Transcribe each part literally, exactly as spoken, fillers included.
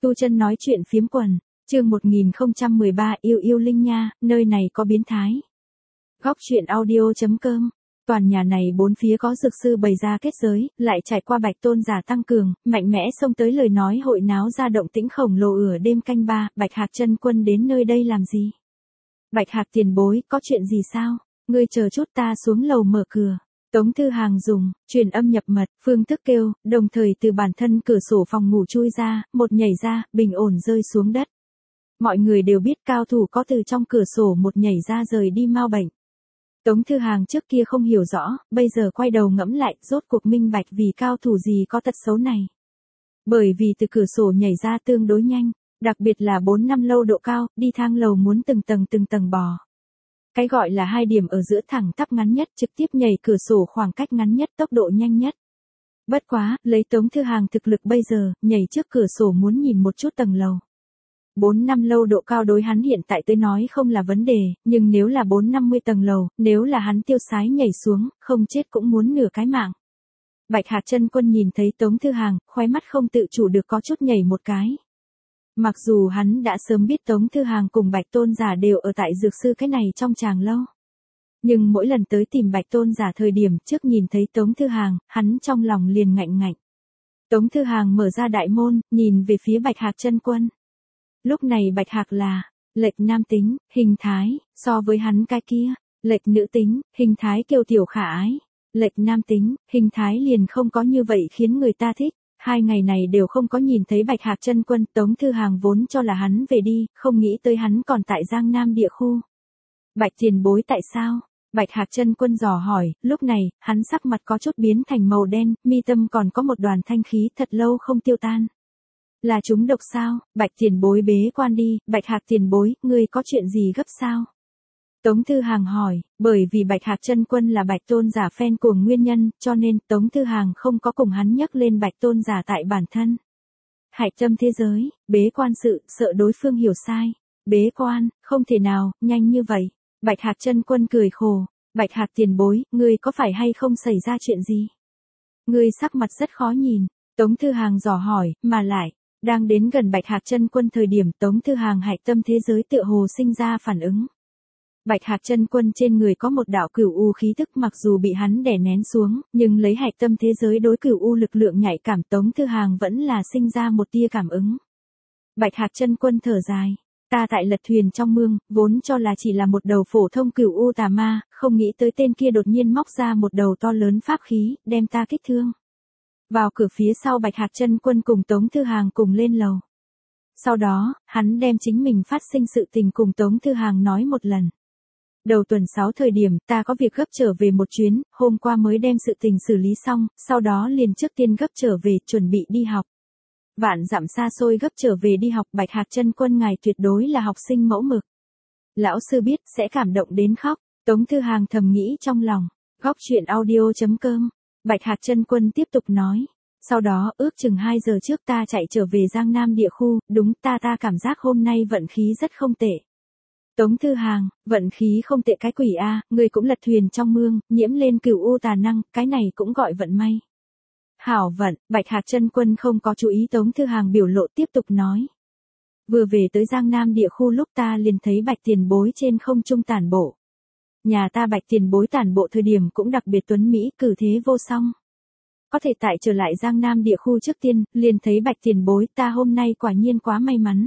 Tu Chân nói chuyện phiếm quần, chương một nghìn không trăm mười ba yêu yêu Linh nha, nơi này có biến thái. Góc truyện audio.com. Toàn nhà này bốn phía có dược sư bày ra kết giới, lại trải qua Bạch Tôn giả tăng cường, mạnh mẽ xông tới lời nói hội náo ra động tĩnh khổng lồ ửa đêm canh ba. Bạch Hạc chân quân đến nơi đây làm gì? Bạch Hạc tiền bối, có chuyện gì sao? Ngươi chờ chút, ta xuống lầu mở cửa. Tống Thư Hàng dùng truyền âm nhập mật, phương thức kêu, đồng thời từ bản thân cửa sổ phòng ngủ chui ra, một nhảy ra, bình ổn rơi xuống đất. Mọi người đều biết cao thủ có từ trong cửa sổ một nhảy ra rời đi mau bệnh. Tống Thư Hàng trước kia không hiểu rõ, bây giờ quay đầu ngẫm lại, rốt cuộc minh bạch vì cao thủ gì có tật xấu này. Bởi vì từ cửa sổ nhảy ra tương đối nhanh, đặc biệt là bốn năm lâu độ cao, đi thang lầu muốn từng tầng từng tầng bò. Cái gọi là hai điểm ở giữa thẳng tắp ngắn nhất, trực tiếp nhảy cửa sổ khoảng cách ngắn nhất, tốc độ nhanh nhất. Bất quá, lấy Tống Thư Hàng thực lực bây giờ, nhảy trước cửa sổ muốn nhìn một chút tầng lầu. bốn năm lâu độ cao đối hắn hiện tại tới nói không là vấn đề, nhưng nếu là bốn năm mươi tầng lầu, nếu là hắn tiêu sái nhảy xuống, không chết cũng muốn nửa cái mạng. Bạch Hạc chân quân nhìn thấy Tống Thư Hàng, khóe mắt không tự chủ được có chút nhảy một cái. Mặc dù hắn đã sớm biết Tống Thư Hàng cùng Bạch Tôn giả đều ở tại dược sư cái này trong tràng lâu. Nhưng mỗi lần tới tìm Bạch Tôn giả thời điểm trước nhìn thấy Tống Thư Hàng, hắn trong lòng liền ngạnh ngạnh. Tống Thư Hàng mở ra đại môn, nhìn về phía Bạch Hạc chân quân. Lúc này Bạch Hạc là lệch nam tính, hình thái, so với hắn cái kia, lệch nữ tính, hình thái kiêu tiểu khả ái. Lệch nam tính, hình thái liền không có như vậy khiến người ta thích. Hai ngày này đều không có nhìn thấy Bạch Hạc chân quân, Tống Thư Hàng vốn cho là hắn về đi, không nghĩ tới hắn còn tại Giang Nam địa khu. Bạch tiền bối tại sao? Bạch Hạc chân quân dò hỏi, lúc này, hắn sắc mặt có chút biến thành màu đen, mi tâm còn có một đoàn thanh khí thật lâu không tiêu tan. Là chúng độc sao? Bạch tiền bối bế quan đi, Bạch Hạc tiền bối, ngươi có chuyện gì gấp sao? Tống Thư Hàng hỏi, bởi vì Bạch Hạc chân quân là Bạch Tôn giả fan cuồng nguyên nhân, cho nên Tống Thư Hàng không có cùng hắn nhắc lên Bạch Tôn giả tại bản thân. Hạch tâm thế giới, bế quan sự, sợ đối phương hiểu sai. Bế quan, không thể nào, nhanh như vậy. Bạch Hạc chân quân cười khổ, Bạch Hạc tiền bối, ngươi có phải hay không xảy ra chuyện gì? Ngươi sắc mặt rất khó nhìn. Tống Thư Hàng dò hỏi, mà lại, đang đến gần Bạch Hạc chân quân thời điểm Tống Thư Hàng hạch tâm thế giới tựa hồ sinh ra phản ứng. Bạch Hạc chân quân trên người có một đạo cửu u khí tức, mặc dù bị hắn đè nén xuống, nhưng lấy hạch tâm thế giới đối cửu u lực lượng nhạy cảm Tống Thư Hàng vẫn là sinh ra một tia cảm ứng. Bạch Hạc chân quân thở dài, ta tại lật thuyền trong mương, vốn cho là chỉ là một đầu phổ thông cửu u tà ma, không nghĩ tới tên kia đột nhiên móc ra một đầu to lớn pháp khí, đem ta kích thương. Vào cửa phía sau Bạch Hạc chân quân cùng Tống Thư Hàng cùng lên lầu. Sau đó, hắn đem chính mình phát sinh sự tình cùng Tống Thư Hàng nói một lần. Đầu tuần sáu thời điểm, ta có việc gấp trở về một chuyến, hôm qua mới đem sự tình xử lý xong, sau đó liền trước tiên gấp trở về, chuẩn bị đi học. Vạn dặm xa xôi gấp trở về đi học, Bạch Hạc chân quân ngài tuyệt đối là học sinh mẫu mực. Lão sư biết, sẽ cảm động đến khóc, Tống Thư Hàng thầm nghĩ trong lòng. Góc truyện audio.com. Bạch Hạc chân quân tiếp tục nói. Sau đó, ước chừng hai giờ trước ta chạy trở về Giang Nam địa khu, đúng ta ta cảm giác hôm nay vận khí rất không tệ. Tống Thư Hàng, vận khí không tệ cái quỷ a, người cũng lật thuyền trong mương, nhiễm lên cửu u tà năng, cái này cũng gọi vận may. Hảo vận, Bạch Hạc chân quân không có chú ý Tống Thư Hàng biểu lộ, tiếp tục nói. Vừa về tới Giang Nam địa khu lúc ta liền thấy Bạch tiền bối trên không trung tản bộ. Nhà ta Bạch tiền bối tản bộ thời điểm cũng đặc biệt tuấn mỹ, cử thế vô song. Có thể tại trở lại Giang Nam địa khu trước tiên, liền thấy Bạch tiền bối, ta hôm nay quả nhiên quá may mắn.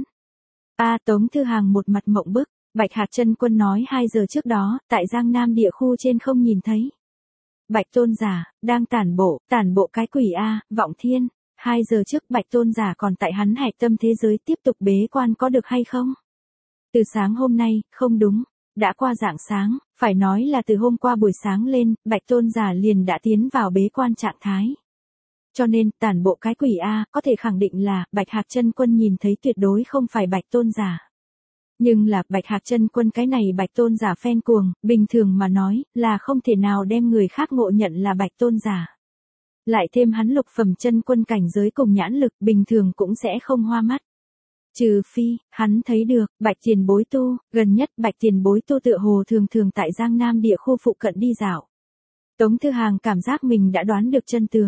A Tống Thư Hàng một mặt mộng bức. Bạch Hạc chân quân nói hai giờ trước đó, tại Giang Nam địa khu trên không nhìn thấy. Bạch Tôn giả, đang tản bộ, tản bộ cái quỷ A, vọng thiên. Hai giờ trước Bạch Tôn giả còn tại hắn hạch tâm thế giới tiếp tục bế quan có được hay không? Từ sáng hôm nay, không đúng. Đã qua rạng sáng, phải nói là từ hôm qua buổi sáng lên, Bạch Tôn giả liền đã tiến vào bế quan trạng thái. Cho nên, tản bộ cái quỷ A, có thể khẳng định là, Bạch Hạc chân quân nhìn thấy tuyệt đối không phải Bạch Tôn giả. Nhưng là, Bạch Hạc chân quân cái này Bạch Tôn giả fan cuồng, bình thường mà nói, là không thể nào đem người khác ngộ nhận là Bạch Tôn giả. Lại thêm hắn lục phẩm chân quân cảnh giới cùng nhãn lực, bình thường cũng sẽ không hoa mắt. Trừ phi, hắn thấy được, Bạch tiền bối tu, gần nhất Bạch tiền bối tu tựa hồ thường thường tại Giang Nam địa khu phụ cận đi dạo. Tống Thư Hàng cảm giác mình đã đoán được chân tướng.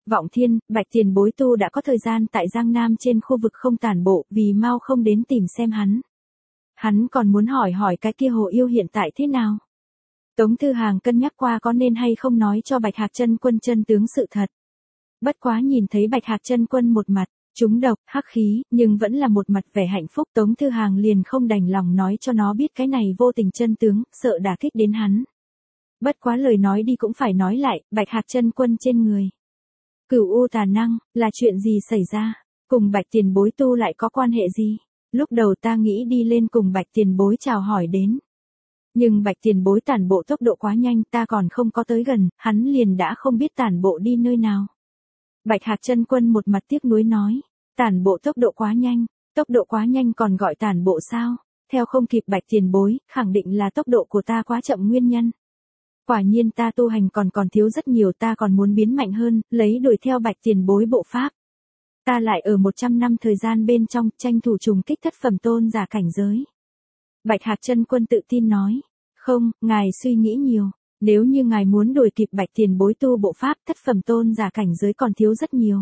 Vọng Thiên, Bạch Tiền Bối tu đã có thời gian tại Giang Nam trên khu vực không tản bộ, vì mau không đến tìm xem hắn. Hắn còn muốn hỏi hỏi cái kia Hồ Yêu hiện tại thế nào. Tống Thư Hàng cân nhắc qua có nên hay không nói cho Bạch Hạc Chân Quân chân tướng sự thật. Bất quá nhìn thấy Bạch Hạc Chân Quân một mặt trúng độc, hắc khí, nhưng vẫn là một mặt vẻ hạnh phúc, Tống Thư Hàng liền không đành lòng nói cho nó biết cái này vô tình chân tướng, sợ đả kích đến hắn. Bất quá lời nói đi cũng phải nói lại, Bạch Hạc Chân Quân trên người Cửu U tà năng, là chuyện gì xảy ra? Cùng Bạch Tiền Bối tu lại có quan hệ gì? Lúc đầu ta nghĩ đi lên cùng Bạch Tiền Bối chào hỏi đến. Nhưng Bạch Tiền Bối tản bộ tốc độ quá nhanh, ta còn không có tới gần, hắn liền đã không biết tản bộ đi nơi nào. Bạch Hạc Chân Quân một mặt tiếc nuối nói, tản bộ tốc độ quá nhanh, tốc độ quá nhanh còn gọi tản bộ sao? Theo không kịp Bạch Tiền Bối, khẳng định là tốc độ của ta quá chậm nguyên nhân. Quả nhiên ta tu hành còn còn thiếu rất nhiều, ta còn muốn biến mạnh hơn, lấy đuổi theo Bạch Tiền Bối bộ pháp. Ta lại ở một trăm năm thời gian bên trong, tranh thủ trùng kích thất phẩm tôn giả cảnh giới. Bạch Hạc Chân Quân tự tin nói, không, ngài suy nghĩ nhiều, nếu như ngài muốn đuổi kịp Bạch Tiền Bối tu bộ pháp, thất phẩm tôn giả cảnh giới còn thiếu rất nhiều.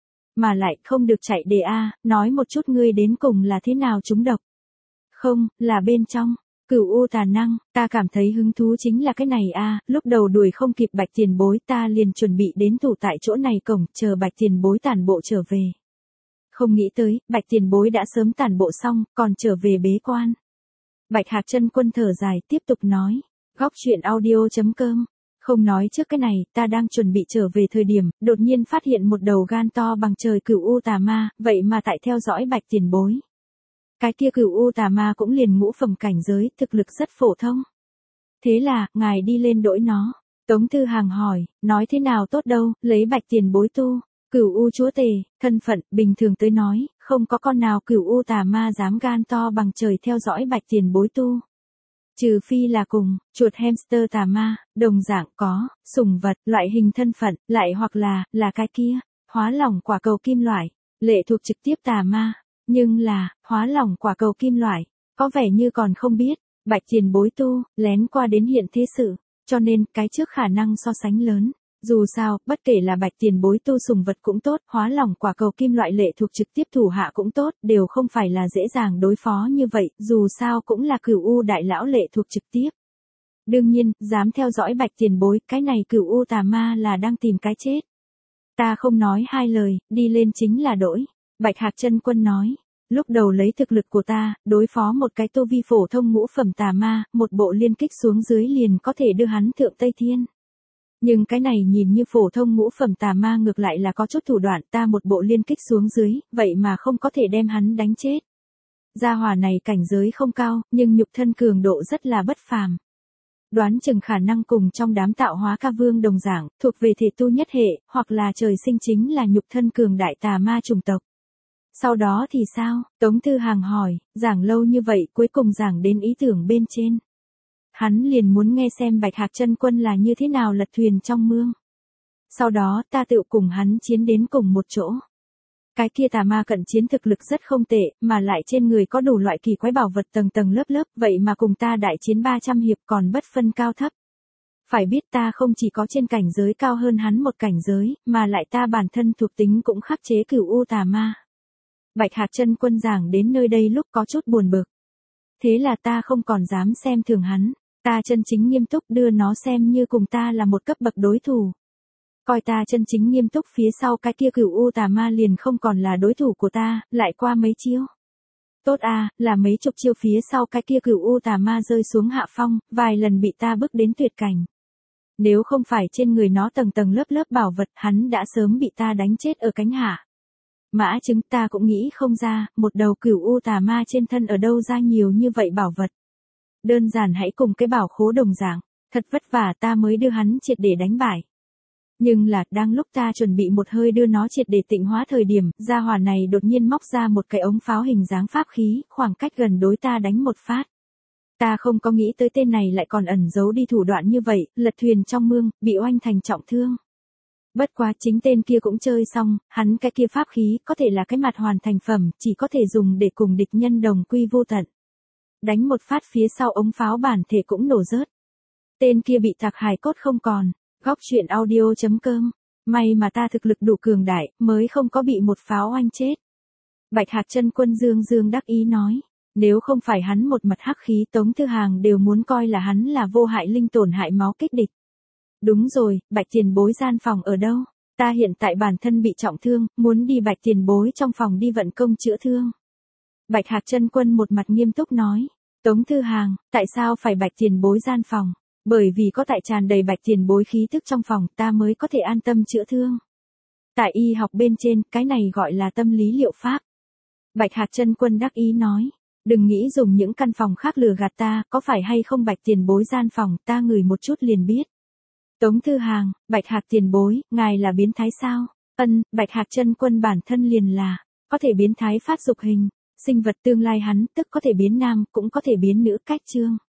Mà lại không được chạy đề a, nói một chút ngươi đến cùng là thế nào trúng độc. Không, là bên trong. Cửu U tà năng, ta cảm thấy hứng thú chính là cái này a, lúc đầu đuổi không kịp Bạch Tiền Bối, ta liền chuẩn bị đến thủ tại chỗ này cổng, chờ Bạch Tiền Bối tản bộ trở về. Không nghĩ tới, Bạch Tiền Bối đã sớm tản bộ xong, còn trở về bế quan. Bạch Hạc Chân Quân thở dài, tiếp tục nói, góc truyện audio chấm com. Không nói trước cái này, ta đang chuẩn bị trở về thời điểm, đột nhiên phát hiện một đầu gan to bằng trời Cửu U tà ma, vậy mà tại theo dõi Bạch Tiền Bối. Cái kia Cửu U tà ma cũng liền ngũ phẩm cảnh giới, thực lực rất phổ thông. Thế là, ngài đi lên đỗi nó. Tống Thư Hàng hỏi, nói thế nào tốt đâu, lấy Bạch Tiền Bối tu. Cửu U chúa tể, thân phận, bình thường tới nói, không có con nào Cửu U tà ma dám gan to bằng trời theo dõi Bạch Tiền Bối tu. Trừ phi là cùng, chuột hamster tà ma, đồng dạng có, sủng vật, loại hình thân phận, lại hoặc là, là cái kia, hóa lỏng quả cầu kim loại, lệ thuộc trực tiếp tà ma. Nhưng là, hóa lỏng quả cầu kim loại, có vẻ như còn không biết, Bạch Tiền Bối tu, lén qua đến hiện thế sự, cho nên, cái trước khả năng so sánh lớn. Dù sao, bất kể là Bạch Tiền Bối tu sùng vật cũng tốt, hóa lỏng quả cầu kim loại lệ thuộc trực tiếp thủ hạ cũng tốt, đều không phải là dễ dàng đối phó như vậy, dù sao cũng là Cửu U đại lão lệ thuộc trực tiếp. Đương nhiên, dám theo dõi Bạch Tiền Bối, cái này Cửu U tà ma là đang tìm cái chết. Ta không nói hai lời, đi lên chính là đỗi. Bạch Hạc Chân Quân nói, lúc đầu lấy thực lực của ta, đối phó một cái tu vi phổ thông ngũ phẩm tà ma, một bộ liên kích xuống dưới liền có thể đưa hắn thượng Tây Thiên. Nhưng cái này nhìn như phổ thông ngũ phẩm tà ma ngược lại là có chút thủ đoạn, ta một bộ liên kích xuống dưới, vậy mà không có thể đem hắn đánh chết. Gia hỏa này cảnh giới không cao, nhưng nhục thân cường độ rất là bất phàm. Đoán chừng khả năng cùng trong đám tạo hóa ca vương đồng dạng, thuộc về thể tu nhất hệ, hoặc là trời sinh chính là nhục thân cường đại tà ma chủng tộc. Sau đó thì sao? Tống Thư Hàng hỏi, giảng lâu như vậy cuối cùng giảng đến ý tưởng bên trên. Hắn liền muốn nghe xem Bạch Hạc Chân Quân là như thế nào lật thuyền trong mương. Sau đó ta tự cùng hắn chiến đến cùng một chỗ. Cái kia tà ma cận chiến thực lực rất không tệ, mà lại trên người có đủ loại kỳ quái bảo vật tầng tầng lớp lớp, vậy mà cùng ta đại chiến ba trăm hiệp còn bất phân cao thấp. Phải biết ta không chỉ có trên cảnh giới cao hơn hắn một cảnh giới, mà lại ta bản thân thuộc tính cũng khắc chế Cửu U tà ma. Bạch Hạc Chân Quân giảng đến nơi đây lúc có chút buồn bực. Thế là ta không còn dám xem thường hắn, ta chân chính nghiêm túc đưa nó xem như cùng ta là một cấp bậc đối thủ. Coi ta chân chính nghiêm túc phía sau cái kia Cửu U tà ma liền không còn là đối thủ của ta, lại qua mấy chiêu. Tốt à, là mấy chục chiêu phía sau cái kia Cửu U tà ma rơi xuống hạ phong, vài lần bị ta bước đến tuyệt cảnh. Nếu không phải trên người nó tầng tầng lớp lớp bảo vật, hắn đã sớm bị ta đánh chết ở cánh hạ. Mã chứng ta cũng nghĩ không ra, một đầu Cửu U tà ma trên thân ở đâu ra nhiều như vậy bảo vật. Đơn giản hãy cùng cái bảo khố đồng dạng, thật vất vả ta mới đưa hắn triệt để đánh bại. Nhưng là, đang lúc ta chuẩn bị một hơi đưa nó triệt để tịnh hóa thời điểm, gia hỏa này đột nhiên móc ra một cái ống pháo hình dáng pháp khí, khoảng cách gần đối ta đánh một phát. Ta không có nghĩ tới tên này lại còn ẩn giấu đi thủ đoạn như vậy, lật thuyền trong mương, bị oanh thành trọng thương. Bất quá chính tên kia cũng chơi xong, hắn cái kia pháp khí có thể là cái mặt hoàn thành phẩm, chỉ có thể dùng để cùng địch nhân đồng quy vô tận. Đánh một phát phía sau ống pháo bản thể cũng nổ rớt. Tên kia bị tạc hài cốt không còn. Góc truyện audio chấm com May mà ta thực lực đủ cường đại, mới không có bị một pháo oanh chết. Bạch Hạc Chân Quân dương dương đắc ý nói. Nếu không phải hắn một mặt hắc khí, Tống Thư Hàng đều muốn coi là hắn là vô hại linh tổn hại máu kích địch. Đúng rồi, Bạch tiền bối gian phòng ở đâu? Ta hiện tại bản thân bị trọng thương, muốn đi Bạch tiền bối trong phòng đi vận công chữa thương. Bạch Hạc Chân Quân một mặt nghiêm túc nói. Tống Thư Hàng, tại sao phải Bạch tiền bối gian phòng? Bởi vì có tại tràn đầy Bạch tiền bối khí thức trong phòng, ta mới có thể an tâm chữa thương. Tại y học bên trên, cái này gọi là tâm lý liệu pháp. Bạch Hạc Chân Quân đắc ý nói. Đừng nghĩ dùng những căn phòng khác lừa gạt ta, có phải hay không Bạch tiền bối gian phòng, ta ngửi một chút liền biết. Tống Thư Hàng, Bạch Hạc tiền bối, ngài là biến thái sao? Ân, Bạch Hạc Chân Quân bản thân liền là, có thể biến thái phát dục hình, sinh vật tương lai hắn tức có thể biến nam, cũng có thể biến nữ cách chương.